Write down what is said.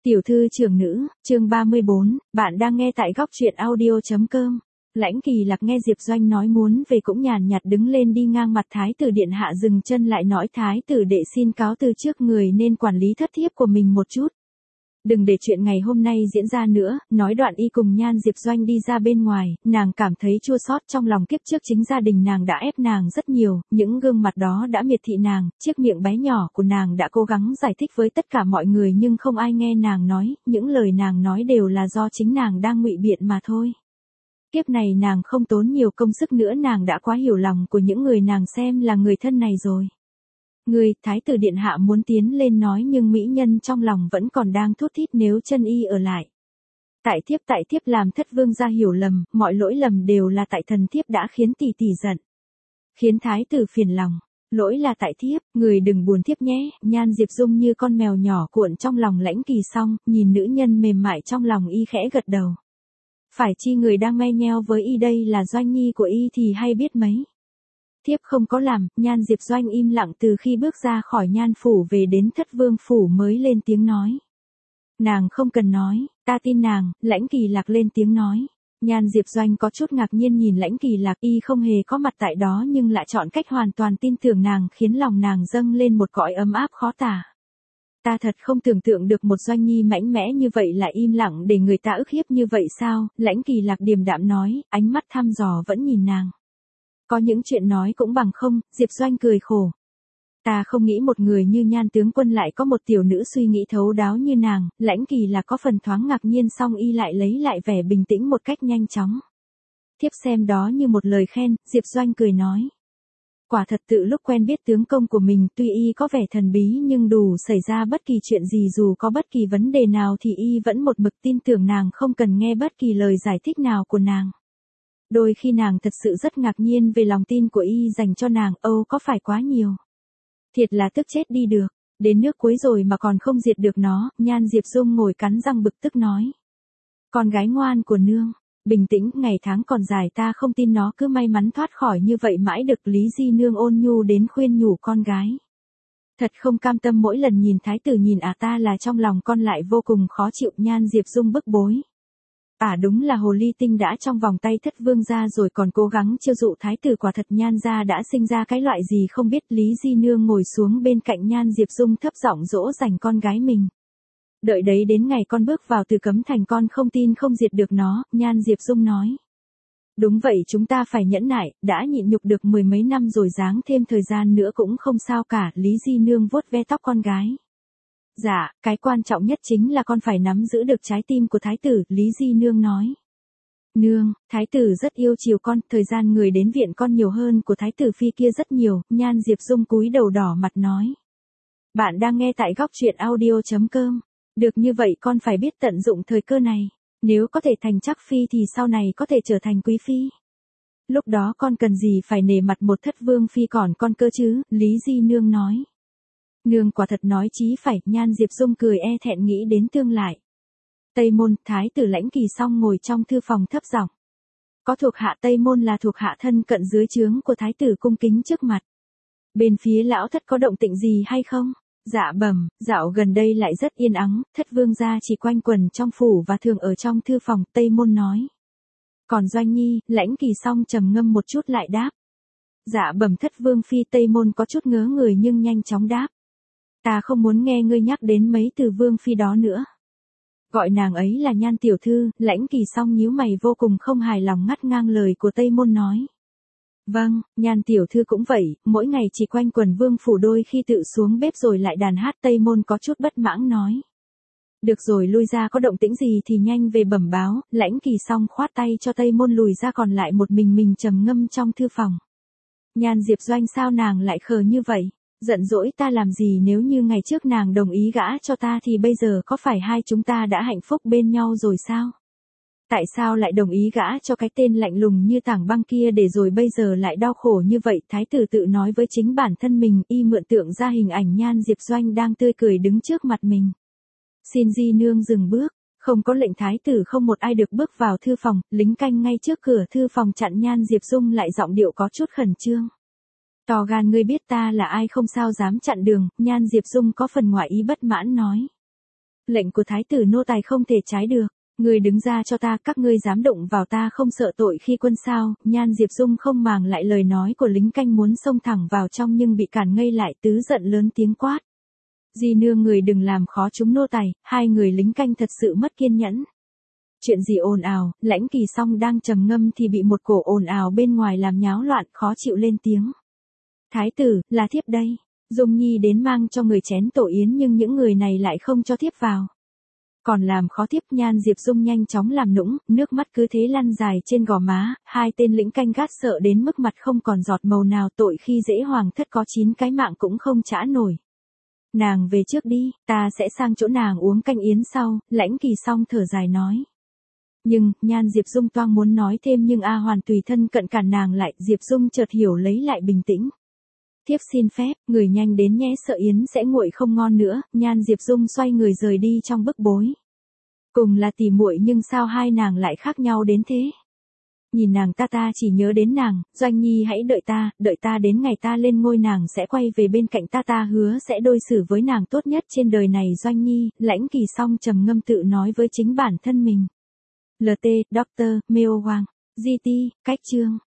Tiểu thư trưởng nữ, chương 34, bạn đang nghe tại góc truyện audio.com. Lãnh Kỳ Lạc nghe Diệp Doanh nói muốn về cũng nhàn nhạt đứng lên đi ngang mặt thái tử điện hạ dừng chân lại nói thái tử đệ xin cáo từ trước người nên quản lý thất thiếp của mình một chút. Đừng để chuyện ngày hôm nay diễn ra nữa, nói đoạn y cùng Nhan Diệp Doanh đi ra bên ngoài, nàng cảm thấy chua xót trong lòng kiếp trước chính gia đình nàng đã ép nàng rất nhiều, những gương mặt đó đã miệt thị nàng, chiếc miệng bé nhỏ của nàng đã cố gắng giải thích với tất cả mọi người nhưng không ai nghe nàng nói, những lời nàng nói đều là do chính nàng đang ngụy biện mà thôi. Kiếp này nàng không tốn nhiều công sức nữa nàng đã quá hiểu lòng của những người nàng xem là người thân này rồi. Người, thái tử điện hạ muốn tiến lên nói nhưng mỹ nhân trong lòng vẫn còn đang thút thít nếu chân y ở lại. Tại thiếp làm thất vương gia hiểu lầm, mọi lỗi lầm đều là tại thần thiếp đã khiến tỷ tỷ giận. Khiến thái tử phiền lòng, lỗi là tại thiếp, người đừng buồn thiếp nhé, Nhan Diệp Dung như con mèo nhỏ cuộn trong lòng Lãnh Kỳ xong, nhìn nữ nhân mềm mại trong lòng y khẽ gật đầu. Phải chi người đang me nheo với y đây là Doanh nhi của y thì hay biết mấy. Thiếp không có làm, Nhan Diệp Doanh im lặng từ khi bước ra khỏi Nhan phủ về đến Thất Vương phủ mới lên tiếng nói. Nàng không cần nói, ta tin nàng, Lãnh Kỳ Lạc lên tiếng nói. Nhan Diệp Doanh có chút ngạc nhiên nhìn Lãnh Kỳ Lạc y không hề có mặt tại đó nhưng lại chọn cách hoàn toàn tin tưởng nàng khiến lòng nàng dâng lên một cõi ấm áp khó tả. Ta thật không tưởng tượng được một Doanh nhi mạnh mẽ như vậy lại im lặng để người ta ức hiếp như vậy sao, Lãnh Kỳ Lạc điềm đạm nói, ánh mắt thăm dò vẫn nhìn nàng. Có những chuyện nói cũng bằng không, Diệp Doanh cười khổ. Ta không nghĩ một người như Nhan tướng quân lại có một tiểu nữ suy nghĩ thấu đáo như nàng, Lãnh Kỳ là có phần thoáng ngạc nhiên song y lại lấy lại vẻ bình tĩnh một cách nhanh chóng. Thiếp xem đó như một lời khen, Diệp Doanh cười nói. Quả thật tự lúc quen biết tướng công của mình tuy y có vẻ thần bí nhưng đủ xảy ra bất kỳ chuyện gì dù có bất kỳ vấn đề nào thì y vẫn một mực tin tưởng nàng không cần nghe bất kỳ lời giải thích nào của nàng. Đôi khi nàng thật sự rất ngạc nhiên về lòng tin của y dành cho nàng, có phải quá nhiều. Thiệt là tức chết đi được, đến nước cuối rồi mà còn không diệt được nó, Nhan Diệp Dung ngồi cắn răng bực tức nói. Con gái ngoan của nương, bình tĩnh, ngày tháng còn dài ta không tin nó cứ may mắn thoát khỏi như vậy mãi được Lý Di nương ôn nhu đến khuyên nhủ con gái. Thật không cam tâm mỗi lần nhìn thái tử nhìn ta là trong lòng con lại vô cùng khó chịu, Nhan Diệp Dung bức bối. Đúng là hồ ly tinh đã trong vòng tay Thất vương gia rồi còn cố gắng chiêu dụ thái tử, quả thật Nhan gia đã sinh ra cái loại gì không biết. Lý Di nương ngồi xuống bên cạnh Nhan Diệp Dung thấp giọng dỗ dành con gái mình. Đợi đấy đến ngày con bước vào Từ Cấm Thành con không tin không diệt được nó, Nhan Diệp Dung nói. Đúng vậy, chúng ta phải nhẫn nại, đã nhịn nhục được mười mấy năm rồi giáng thêm thời gian nữa cũng không sao cả, Lý Di nương vuốt ve tóc con gái. Dạ, cái quan trọng nhất chính là con phải nắm giữ được trái tim của thái tử, Lý Di nương nói. Nương, thái tử rất yêu chiều con, thời gian người đến viện con nhiều hơn của thái tử phi kia rất nhiều, Nhan Diệp Dung cúi đầu đỏ mặt nói. Bạn đang nghe tại góc truyện audio.com. Được như vậy con phải biết tận dụng thời cơ này, nếu có thể thành chắc phi thì sau này có thể trở thành quý phi. Lúc đó con cần gì phải nể mặt một thất vương phi còn con cơ chứ, Lý Di nương nói. Nương quả thật nói chí phải, Nhan Diệp Dung cười e thẹn nghĩ đến tương lại. Tây Môn, thái tử Lãnh Kỳ xong ngồi trong thư phòng thấp giọng. Có thuộc hạ Tây Môn là thuộc hạ thân cận dưới trướng của thái tử cung kính trước mặt. Bên phía lão thất có động tĩnh gì hay không? Dạ bẩm, dạo gần đây lại rất yên ắng, Thất vương gia chỉ quanh quẩn trong phủ và thường ở trong thư phòng, Tây Môn nói. Còn Doanh nhi, Lãnh Kỳ xong trầm ngâm một chút lại đáp. Dạ bẩm Thất vương phi, Tây Môn có chút ngớ người nhưng nhanh chóng đáp. Ta không muốn nghe ngươi nhắc đến mấy từ vương phi đó nữa. Gọi nàng ấy là Nhan tiểu thư, Lãnh Kỳ xong nhíu mày vô cùng không hài lòng ngắt ngang lời của Tây Môn nói. Vâng, Nhan tiểu thư cũng vậy, mỗi ngày chỉ quanh quần vương phủ đôi khi tự xuống bếp rồi lại đàn hát, Tây Môn có chút bất mãn nói. Được rồi, lui ra, có động tĩnh gì thì nhanh về bẩm báo, Lãnh Kỳ xong khoát tay cho Tây Môn lùi ra còn lại một mình trầm ngâm trong thư phòng. Nhan Diệp Doanh sao nàng lại khờ như vậy? Giận dỗi ta làm gì, nếu như ngày trước nàng đồng ý gả cho ta thì bây giờ có phải hai chúng ta đã hạnh phúc bên nhau rồi sao? Tại sao lại đồng ý gả cho cái tên lạnh lùng như tảng băng kia để rồi bây giờ lại đau khổ như vậy? Thái tử tự nói với chính bản thân mình, y mượn tượng ra hình ảnh Nhan Diệp Doanh đang tươi cười đứng trước mặt mình. Xin Di nương dừng bước, không có lệnh thái tử không một ai được bước vào thư phòng, lính canh ngay trước cửa thư phòng chặn Nhan Diệp Dung lại giọng điệu có chút khẩn trương. To gan, ngươi biết ta là ai không sao dám chặn đường, Nhan Diệp Dung có phần ngoại ý bất mãn nói. Lệnh của thái tử nô tài không thể trái được. Người đứng ra cho ta, các ngươi dám đụng vào ta không sợ tội khi quân sao? Nhan Diệp Dung không màng lại lời nói của lính canh muốn xông thẳng vào trong nhưng bị cản ngây lại, tứ giận lớn tiếng quát. Di nương, người đừng làm khó chúng nô tài. Hai người lính canh thật sự mất kiên nhẫn. Chuyện gì ồn ào? Lãnh Kỳ Song đang trầm ngâm thì bị một cổ ồn ào bên ngoài làm nháo loạn, khó chịu lên tiếng. Thái tử, là thiếp đây. Dung Nhi đến mang cho người chén tổ yến nhưng những người này lại không cho thiếp vào. Còn làm khó thiếp. Nhan Diệp Dung nhanh chóng làm nũng, nước mắt cứ thế lăn dài trên gò má, hai tên lĩnh canh gắt sợ đến mức mặt không còn giọt màu nào, tội khi dễ hoàng thất có 9 cái mạng cũng không trả nổi. Nàng về trước đi, ta sẽ sang chỗ nàng uống canh yến sau. Lãnh Kỳ Song thở dài nói. Nhưng, Nhan Diệp Dung toang muốn nói thêm nhưng A Hoàn tùy thân cận cản nàng lại. Diệp Dung chợt hiểu lấy lại bình tĩnh. Thiếp xin phép, người nhanh đến nhé, sợ yến sẽ nguội không ngon nữa. Nhan Diệp Dung xoay người rời đi trong bức bối. Cùng là tỉ muội nhưng sao hai nàng lại khác nhau đến thế? Nhìn nàng ta chỉ nhớ đến nàng. Doanh Nhi hãy đợi ta đến ngày ta lên ngôi nàng sẽ quay về bên cạnh ta hứa sẽ đối xử với nàng tốt nhất trên đời này. Doanh Nhi. Lãnh Kỳ Song trầm ngâm tự nói với chính bản thân mình. LT, Dr. Meo Hoàng. GT, cách chương.